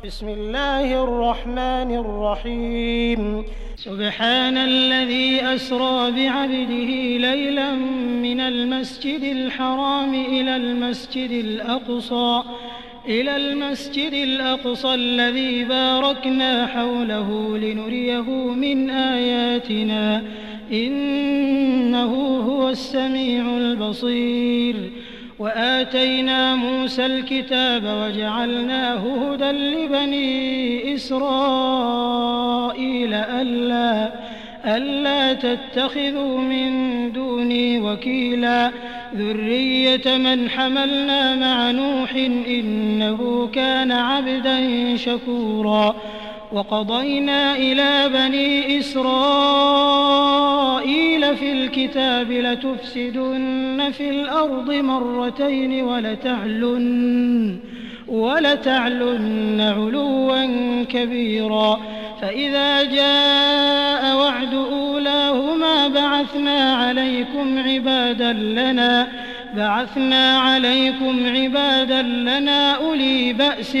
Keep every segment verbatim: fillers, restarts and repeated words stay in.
بسم الله الرحمن الرحيم سبحان الذي أسرى بعبده ليلا من المسجد الحرام إلى المسجد الأقصى إلى المسجد الأقصى الذي باركنا حوله لنريه من آياتنا إنه هو السميع البصير وآتينا موسى الكتاب وجعلناه هدى لبني إسرائيل ألا, ألا تتخذوا من دوني وكيلا ذرية من حملنا مع نوح إنه كان عبدا شكورا وقضينا إلى بني إسرائيل في الكتاب لتفسدن في الأرض مرتين ولتعلن, ولتعلن علوا كبيرا فإذا جاء وعد أولاهما بعثنا عليكم عبادا لنا بعثنا عليكم عبادا لنا أولي بأس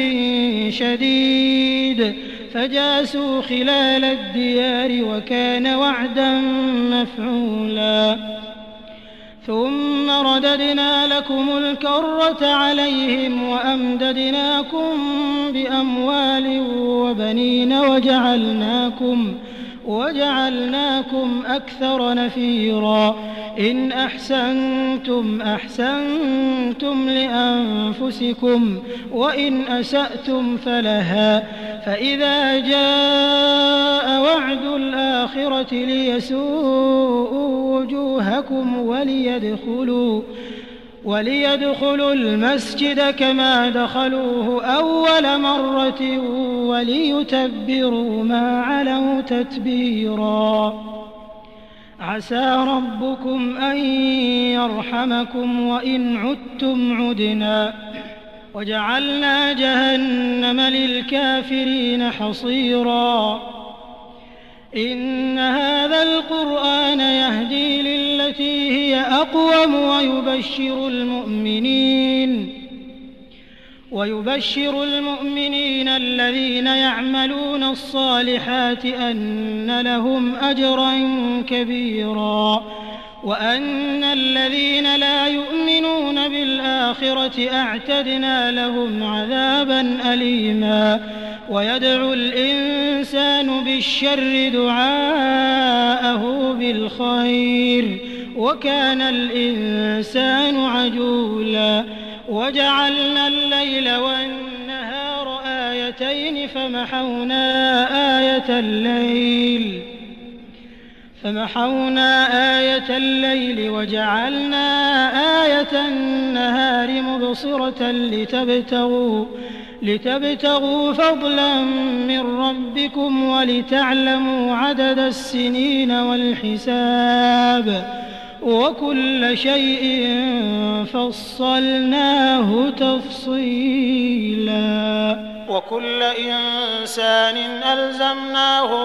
شديد فجاسوا خلال الديار وكان وعدا مفعولا ثم رددنا لكم الكرة عليهم وأمددناكم بأموال وبنين وجعلناكم وجعلناكم أكثر نفيرا إن أحسنتم أحسنتم لأنفسكم وإن أسأتم فلها فإذا جاء وعد الآخرة ليسوءوا وجوهكم وليدخلوا وليدخلوا المسجد كما دخلوه أول مرة وليتبروا ما علوا تتبيرا عسى ربكم أن يرحمكم وإن عدتم عدنا وجعلنا جهنم للكافرين حصيرا إن هذا القرآن يهدي للتي هي أقوم ويبشر المؤمنين ويبشر المؤمنين الذين يعملون الصالحات أن لهم أجرا كبيرا وأن الذين لا يؤمنون بالآخرة أعتدنا لهم عذابا أليما ويدعو الإنسان بالشر دعاءه بالخير وكان الإنسان عجولا وجعلنا الليل والنهار آيتين فمحونا آية الليل فمحونا آية الليل وجعلنا آية النهار مبصرة لتبتغوا لتبتغوا فضلا من ربكم ولتعلموا عدد السنين والحساب وكل شيء فصلناه تفصيلا وكل إنسان ألزمناه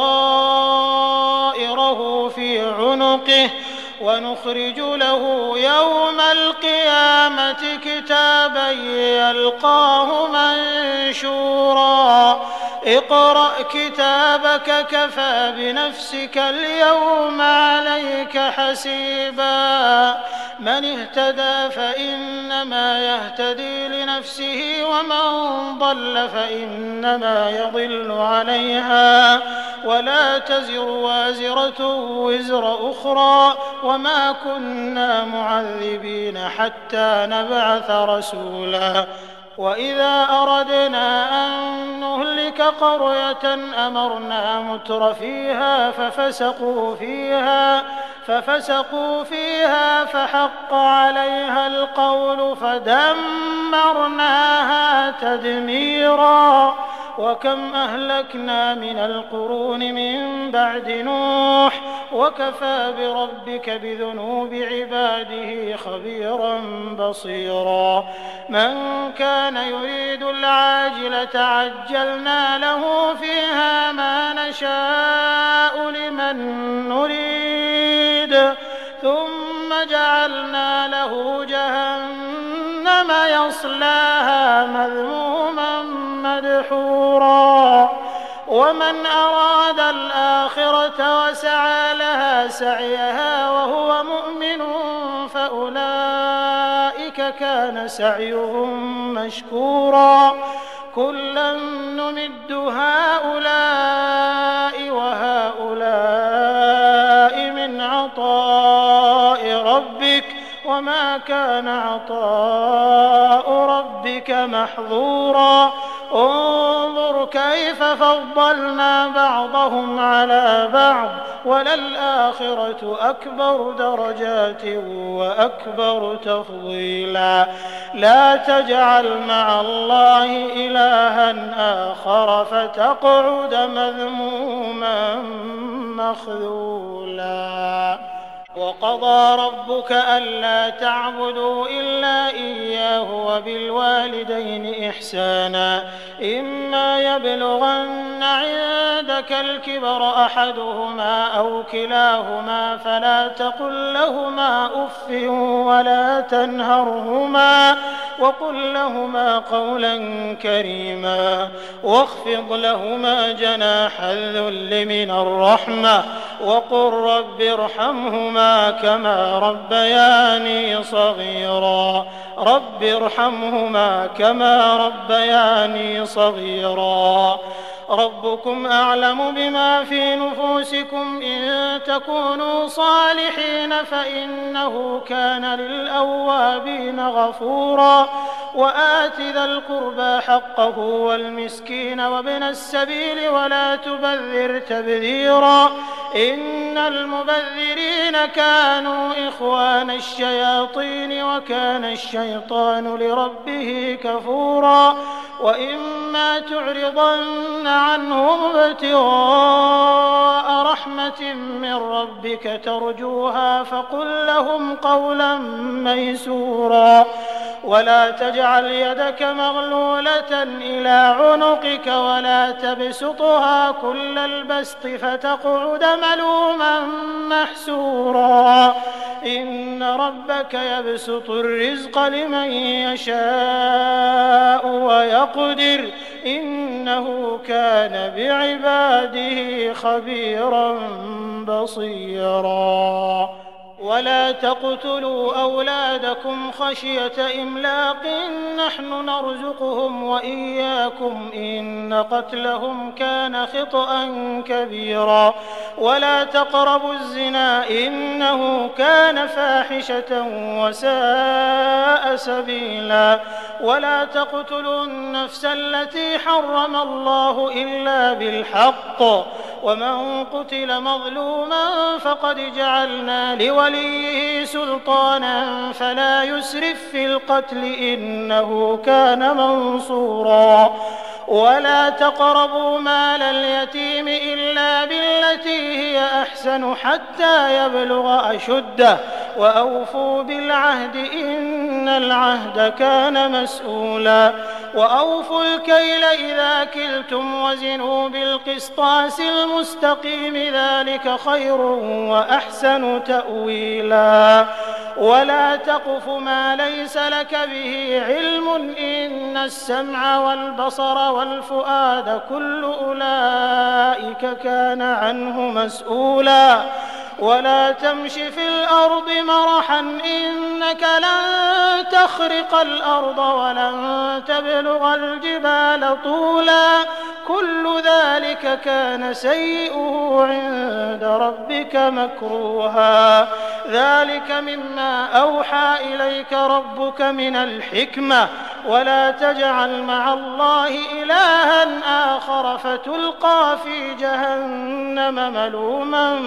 طائره في عنقه ونخرج له يوم القيامة كتابا يلقاه منشورا اقرأ كتابك كفى بنفسك اليوم عليك حسيبا من اهتدى فإنما يهتدي لنفسه ومن ضل فإنما يضل عليها ولا تزر وازرة وزر أخرى وما كنا معذبين حتى نبعث رسولا وإذا أردنا أن نهلك قرية أمرنا متر فيها ففسقوا فيها ففسقوا فيها فحق عليها القول فدمرناها تدميرا وكم أهلكنا من القرون من بعد نوح وكفى بربك بذنوب عباده خبيرا بصيرا من كان يريد العاجلة عجلنا له فيها ما نشاء لمن نريد ثم جعلنا له جهنم يصلاها مذموما مدحورا مدحورا ومن أراد الآخرة وسعى لها سعيها وهو مؤمن فأولئك كان سعيهم مشكورا كلا نمد هؤلاء وهؤلاء من عطاء ربك وما كان عطاء ربك محظورا انظر كيف فضلنا بعضهم على بعض وللآخرة أكبر درجات وأكبر تفضيلا لا تجعل مع الله إلها آخر فتقعد مذموما مخذولا وقضى ربك ألا تعبدوا إلا إياه وبالوالدين إحسانا إما يبلغن عندك الكبر أحدهما أو كلاهما فلا تقل لهما أف ولا تنهرهما وقل لهما قولا كريما واخفض لهما جناح الذل من الرحمة وقل رب ارحمهما كما ربياني صغيرا رب ارحمهما كما ربياني صغيرا ربكم أعلم بما في نفوسكم إن تكونوا صالحين فإنه كان للأوابين غفورا وآت ذا القربى حقه والمسكين وابن السبيل ولا تبذر تبذيرا إن المبذرين كانوا إخوان الشياطين وكان الشيطان لربه كفورا وإما تعرضن عنهم ابتغاء رحمة من ربك ترجوها فقل لهم قولا ميسورا ولا تجعل يدك مغلولة إلى عنقك ولا تبسطها كل البسط فتقعد ملوما محسورا إن ربك يبسط الرزق لمن يشاء ويقدر إنه كان بعباده خبيرا بصيرا ولا تقتلوا أولادكم خشية إملاق نحن نرزقهم وإياكم إن قتلهم كان خطأ كبيرا ولا تقربوا الزنا إنه كان فاحشة وساء سبيلا ولا تقتلوا النفس التي حرم الله إلا بالحق ومن قتل مظلوما فقد جعلنا لوليه سلطانا فلا يسرف في القتل إنه كان منصورا ولا تقربوا مال اليتيم إلا بالتي هي أحسن حتى يبلغ أشده وأوفوا بالعهد إن العهد كان مسؤولا وأوفوا الكيل إذا كلتم وزنوا بالقسطاس المستقيم ذلك خير وأحسن تأويلا ولا تقف ما ليس لك به علم إن السمع والبصر والفؤاد كل أولئك كان عنه مسؤولا ولا تمش في الأرض مرحا إنك لن تخرق الأرض ولن تبلغ الجبال طولا كل ذلك كان سيئه عند ربك مكروها ذلك مما أوحى إليك ربك من الحكمة ولا تجعل مع الله إلها آخر فتلقى في جهنم ملوما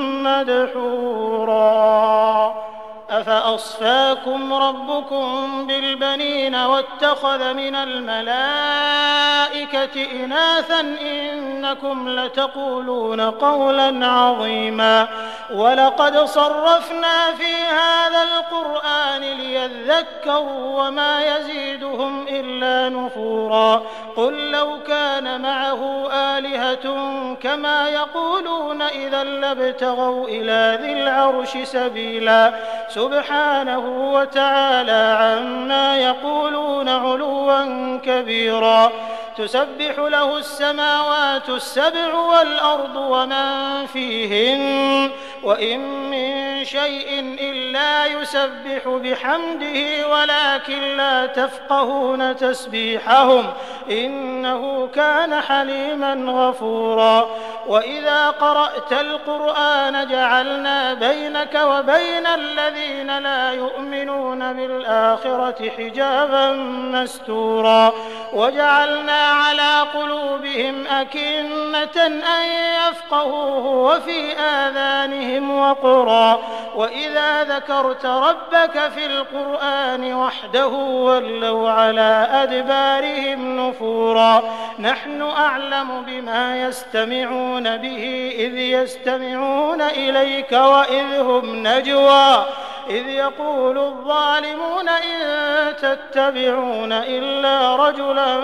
مدحورا أفأصفاكم ربكم بالبنين واتخذ من الملائكة إناثا إنكم لتقولون قولا عظيما ولقد صرفنا في هذا القرآن ليذكروا وما يزيدهم إلا نفورا قل لو كان معه آلهة كما يقولون إذا لابتغوا إلى ذي العرش سبيلا سبحانه وتعالى عما يقولون علوا كبيرا تسبح له السماوات السبع والأرض ومن فيهن وإن من شيء إلا يسبح بحمده ولكن لا تفقهون تسبيحهم إنه كان حليما غفورا وإذا قرأت القرآن جعلنا بينك وبين الذين لا يؤمنون بالآخرة حجابا مستورا وجعلنا على قلوبهم أكنة أن يفقهوه وفي آذانهم وقرا وإذا ذكرت ربك في القرآن وحده ولوا على أدبارهم نفورا نحن أعلم بما يستمعون به إذ يستمعون إليك وإذ هم نجوى إذ يقول الظالمون إن تتبعون إلا رجلا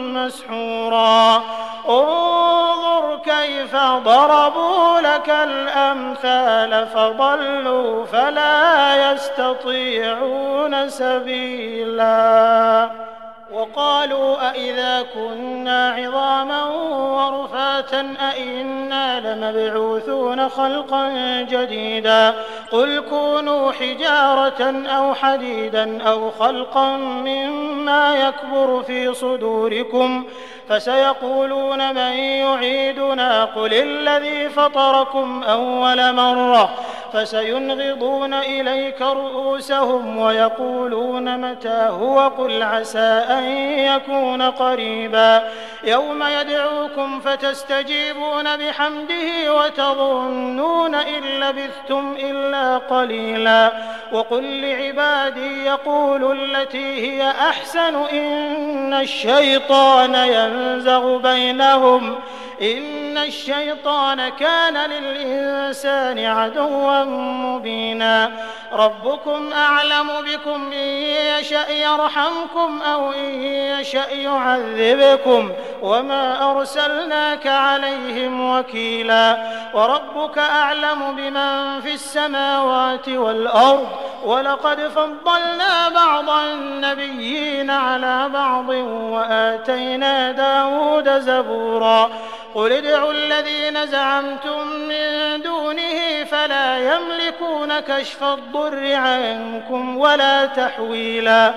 مسحورا انظر كيف ضربوا لك الأمثال فضلوا فلا يستطيعون سبيلا وقالوا أئذا كنا عظاما ورفاتا أئنا لمبعوثون خلقا جديدا قل كونوا حجارة أو حديدا أو خلقا مما يكبر في صدوركم فسيقولون من يعيدنا قل الذي فطركم أول مرة فسينغضون إليك رؤوسهم ويقولون متى هو قل عسى أن يكون قريبا يوم يدعوكم فتستجيبون بحمده وتظنون إن لبثتم إلا قليلا وقل لعبادي يقولوا التي هي أحسن إن الشيطان ينزغ بينهم إن الشيطان كان للإنسان عدوا مبينا ربكم أعلم بكم إن يشأ يرحمكم أو إن يشأ يعذبكم وما أرسلناك عليهم وكيلا وربك أعلم بمن في السماوات والأرض ولقد فضلنا بعض النبيين على بعض وآتينا داود زبورا قل ادعوا الذين زعمتم من دونه فلا يملكون كشف الضر عنكم ولا تحويلا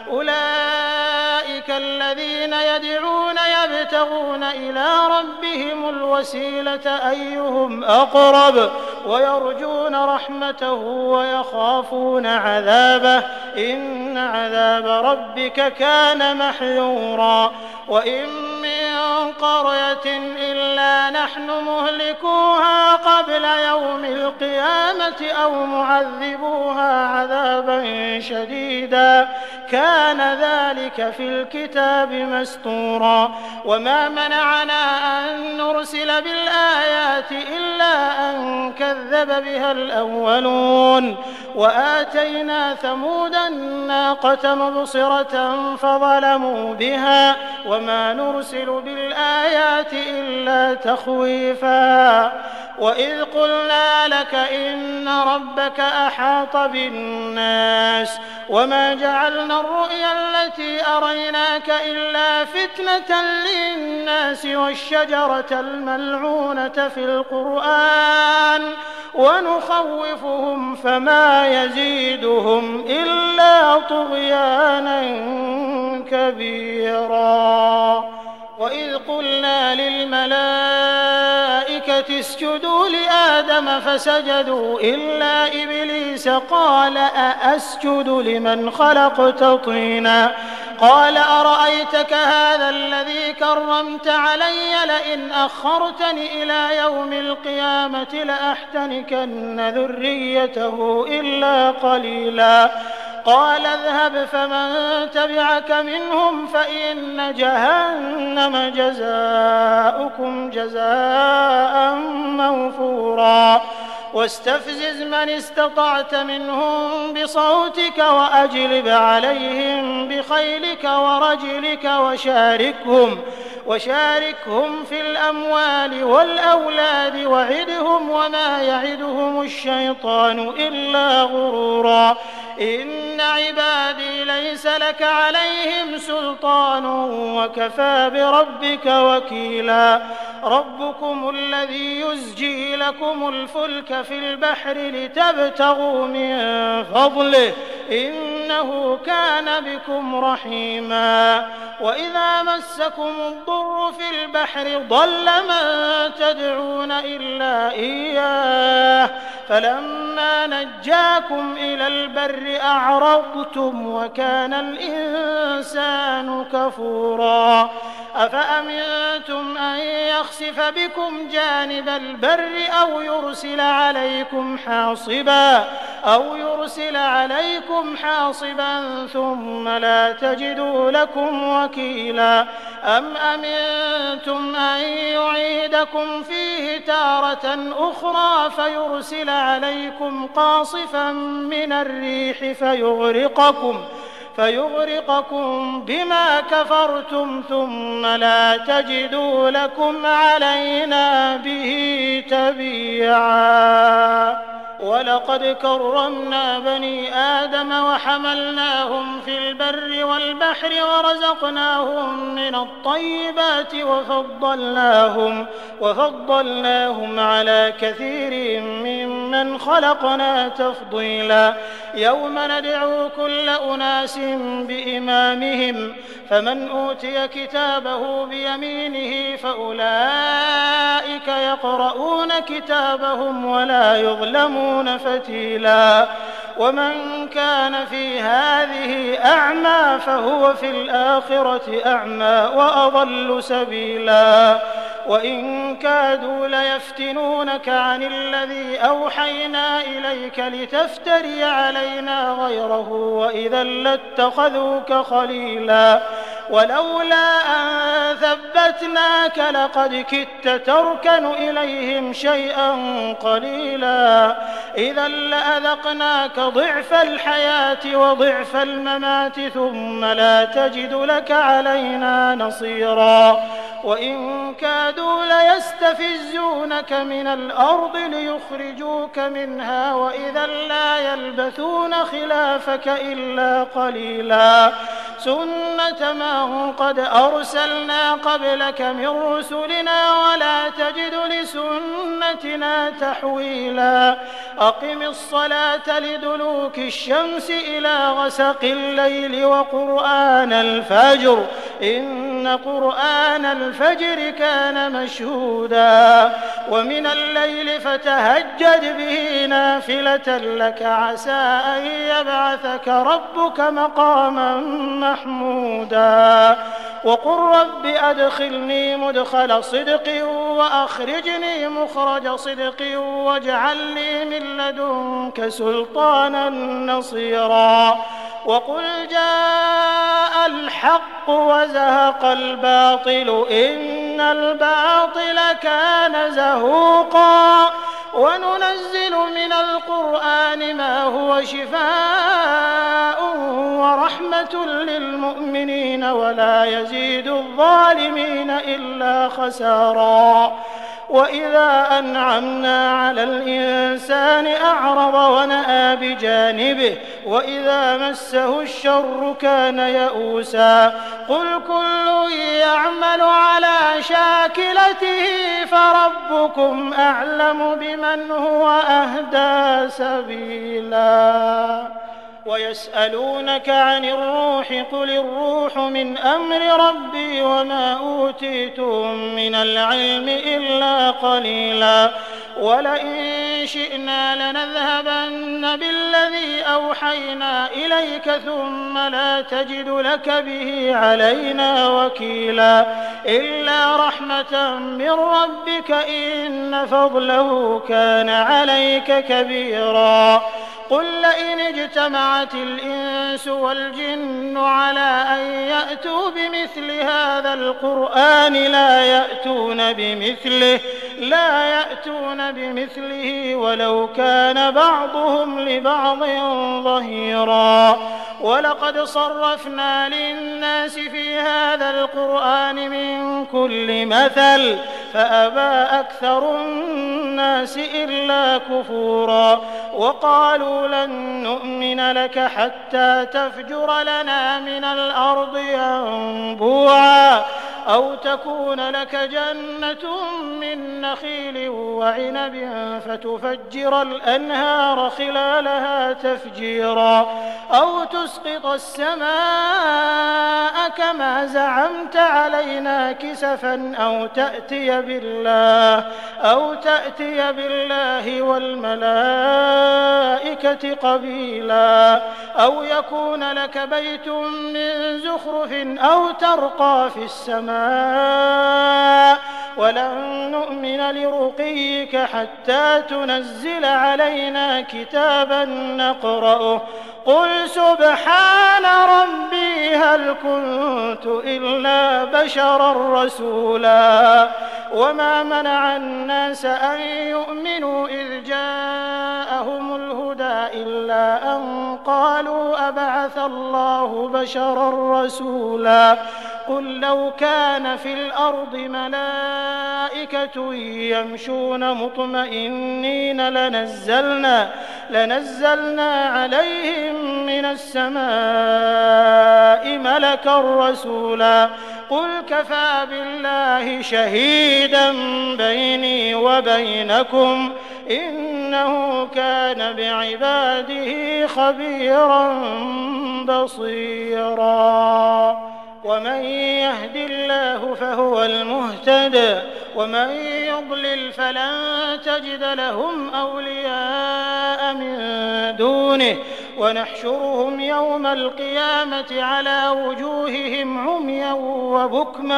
أولئك الذين يدعون يبتغون إلى ربهم الوسيلة أيهم أقرب ويرجون رحمته ويخافون عذابه إن عذاب ربك كان محذورا وإن من قرية إلا نحن مهلكوها قبل يوم القيامة أو معذبوها عذابا شديدا كان ذلك في الكتاب مسطورا وما منعنا أن نرسل بالآيات إلا أن كذب بها الأولون وآتينا ثمود الناقة مبصرة فظلموا بها وما نرسل بالآيات إلا تخويفا وإذ قلنا لك إن ربك أحاط بالناس وما جعلنا الرؤيا التي أريناك إلا فتنة للناس والشجرة الملعونة في القرآن ونخوفهم فما يزيدهم إلا طغيانا كبيرا وإذ قلنا للملائكة اسجدوا لآدم فسجدوا إلا إبليس قال أأسجد لمن خلقت طينا قال أرأيتك هذا الذي كرمت علي لئن أخرتني إلى يوم القيامة لأحتنكن ذريته إلا قليلا قال اذهب فمن تبعك منهم فإن جهنم جزاؤكم جزاء موفورا واستفزز من استطعت منهم بصوتك وأجلب عليهم بخيلك ورجلك وشاركهم وشاركهم في الأموال والأولاد وعدهم وما يعدهم الشيطان إلا غرورا إن إن عبادي ليس لك عليهم سلطان وكفى بربك وكيلا ربكم الذي يزجي لكم الفلك في البحر لتبتغوا من فضله إنه كان بكم رحيما وإذا مسكم الضر في البحر ضل من تدعون إلا إياه فلما نجاكم إلى البر أعرضتم وكان الإنسان كفورا أفأمنتم أن يخسف بكم جانب البر أو يرسل عليكم حاصبا أو يرسل عليكم حاصبا ثم لا تجدوا لكم وكيلا أم أمنتم أن يعيدكم فيه تارة أخرى فيرسل عليكم قاصفا من الريح فيغرقكم فيغرقكم بما كفرتم ثم لا تجدوا لكم علينا به تبيعا ولقد كرمنا بني آدم وحملناهم في البر والبحر ورزقناهم من الطيبات وفضلناهم, وفضلناهم على كثير ممن خلقنا تفضيلا يوم ندعو كل أناس بإمامهم فمن أوتي كتابه بيمينه فأولئك يقرؤون كتابهم ولا يظلمون فتيلا ومن كان في هذه أعمى فهو في الآخرة أعمى وأضل سبيلا وإن كادوا ليفتنونك عن الذي أوحينا إليك لتفتري علينا غيره وإذا لاتخذوك خليلا ولولا أن ثبتناك لقد كدت تركن إليهم شيئا قليلا إذا لأذقناك ضعف الحياة وضعف الممات ثم لا تجد لك علينا نصيرا وإن كادوا ليستفزونك من الأرض ليخرجوك منها وإذا لا يلبثون خلافك إلا قليلا سنة من قد أرسلنا قبلك من رسلنا ولا تجد لسنتنا تحويلا أقم الصلاة لدلوك الشمس إلى غسق الليل وقرآن الفجر إن قرآن الفجر كان مشهودا ومن الليل فتهجد به نافلة لك عسى أن يبعثك ربك مقاما محمودا وقل رب أدخلني مدخل صدق وأخرجني مخرج صدق واجعل لي من لدنك سلطانا نصيرا وقل جاء الحق وزهق الباطل إن الباطل كان زهوقا وننزل من القرآن ما هو شفاء ورحمة للمؤمنين ولا يزيد الظالمين إلا خسارا وإذا أنعمنا على الإنسان أعرض ونأى بجانبه وإذا مسه الشر كان يئوسا قل كل يعمل على شاكلته فربكم أعلم بمن هو أهدى سبيلا ويسألونك عن الروح قل الروح من أمر ربي وما أوتيتم من العلم إلا قليلا ولئن شئنا لنذهبن بالذي أوحينا إليك ثم لا تجد لك به علينا وكيلا إلا رحمة من ربك إن فضله كان عليك كبيرا قل لئن اجتمعت الإنس والجن على أن يأتوا بمثل هذا القرآن لا يأتون بمثله لا يأتون بمثله ولو كان بعضهم لبعض ظهيرا ولقد صرفنا للناس في هذا القرآن من كل مثل فأبى أكثر الناس إلا كفورا وقالوا لن نؤمن لك حتى تفجر لنا من الأرض ينبوعا أو تكون لك جنة من نخيل وعنب فتفجر الأنهار خلالها تفجيرا أو تسقط السماء كما زعمت علينا كسفا أو تأتي بالله أو تأتي بالله والملائكة قبيلا أو يكون لك بيت من زخرف أو ترقى في السماء ولن نؤمن لرقيك حتى تنزل علينا كتابا نقرأه قل سبحان ربي هل كنت إلا بشرا رسولا وما منع الناس أن يؤمنوا إذ جاءهم الهدى إلا أن قالوا أبعث الله بشرا رسولا قل لو كان في الأرض ملائكة يمشون مطمئنين لنزلنا, لنزلنا عليهم من السماء ملكا رسولا قل كفى بالله شهيدا بيني وبينكم إنه كان بعباده خبيرا بصيرا ومن يهد الله فهو المهتد ومن يضلل فلن تجد لهم أولياء من دونه ونحشرهم يوم القيامة على وجوههم عميا وبكما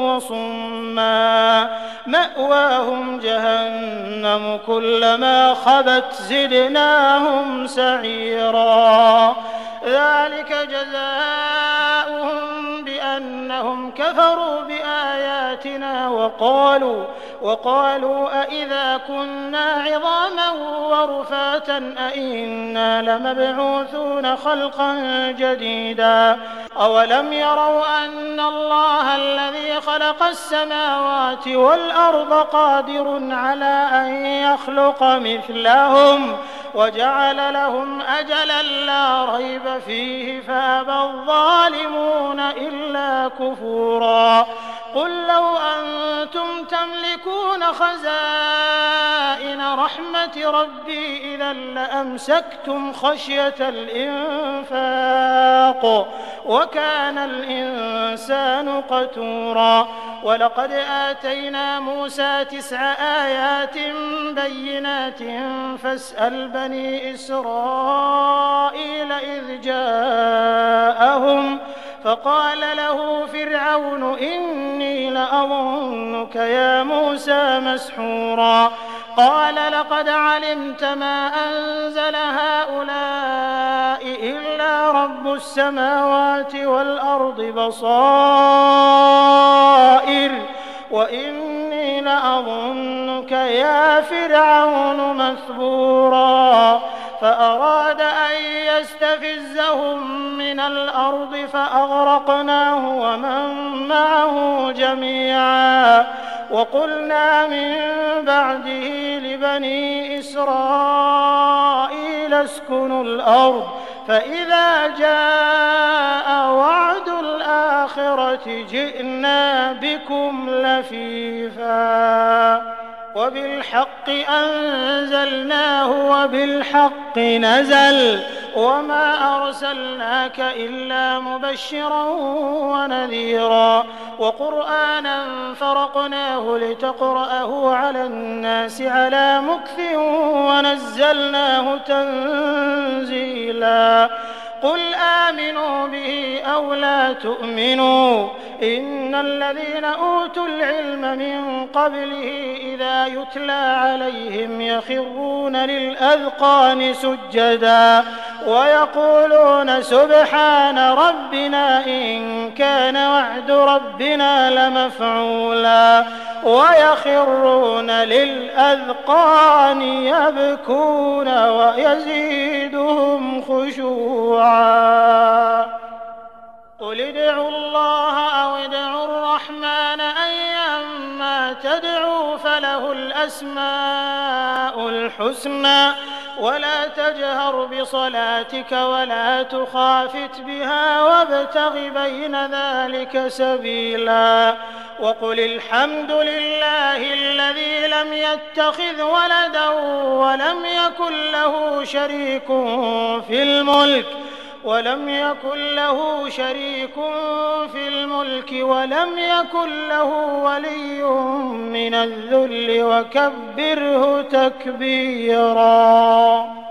وصما مأواهم جهنم كلما خبت زدناهم سعيرا ذلك جزاؤهم بأنهم كفروا بآياتنا وقالوا وقالوا أإذا كنا عظاما ورفاتا أإنا لمبعوثون خلقا جديدا أولم يروا أن الله الذي خلق السماوات والأرض قادر على أن يخلق مثلهم وجعل لهم أجلا لا ريب فيه فأبى الظالمون إلا كفورا قل لو أنتم تملكون خزائن رحمة ربي إذا لأمسكتم خشية الإنفاق وكان الإنسان قتورا ولقد آتينا موسى تسع آيات بينات فاسأل بني إسرائيل إذ جاءهم فقال له فرعون إني لأظنك يا موسى مسحورا قال لقد علمت ما أنزل هؤلاء إلا رب السماوات والأرض بصائر وإني لأظنك يا فرعون مثبورا فأراد أن يستفزهم من الأرض فأغرقناه ومن معه جميعا وقلنا من بعده لبني إسرائيل اسكنوا الأرض فإذا جاء وعد الآخرة جئنا بكم لفيفا وبالحق أنزلناه وبالحق نزل وما أرسلناك إلا مبشرا ونذيرا وقرآنا فرقناه لتقرأه على الناس على مكث ونزلناه تنزيلا قل آمنوا به أو لا تؤمنوا إن الذين أوتوا العلم من قبله إذا يتلى عليهم يخرون للأذقان سجدا ويقولون سبحان ربنا إن كان وعد ربنا لمفعولا ويخرون للأذقان يبكون ويزيدهم خشوعا قل ادعوا الله أو ادعوا الرحمن أيما تدعوا فله الأسماء الحسنى ولا تجهر بصلاتك ولا تخافت بها وابتغ بين ذلك سبيلا وقل الحمد لله الذي لم يتخذ ولدا ولم يكن له شريك في الملك ولم يكن له شريك في الملك ولم يكن له ولي من الذل وكبره تكبيرا.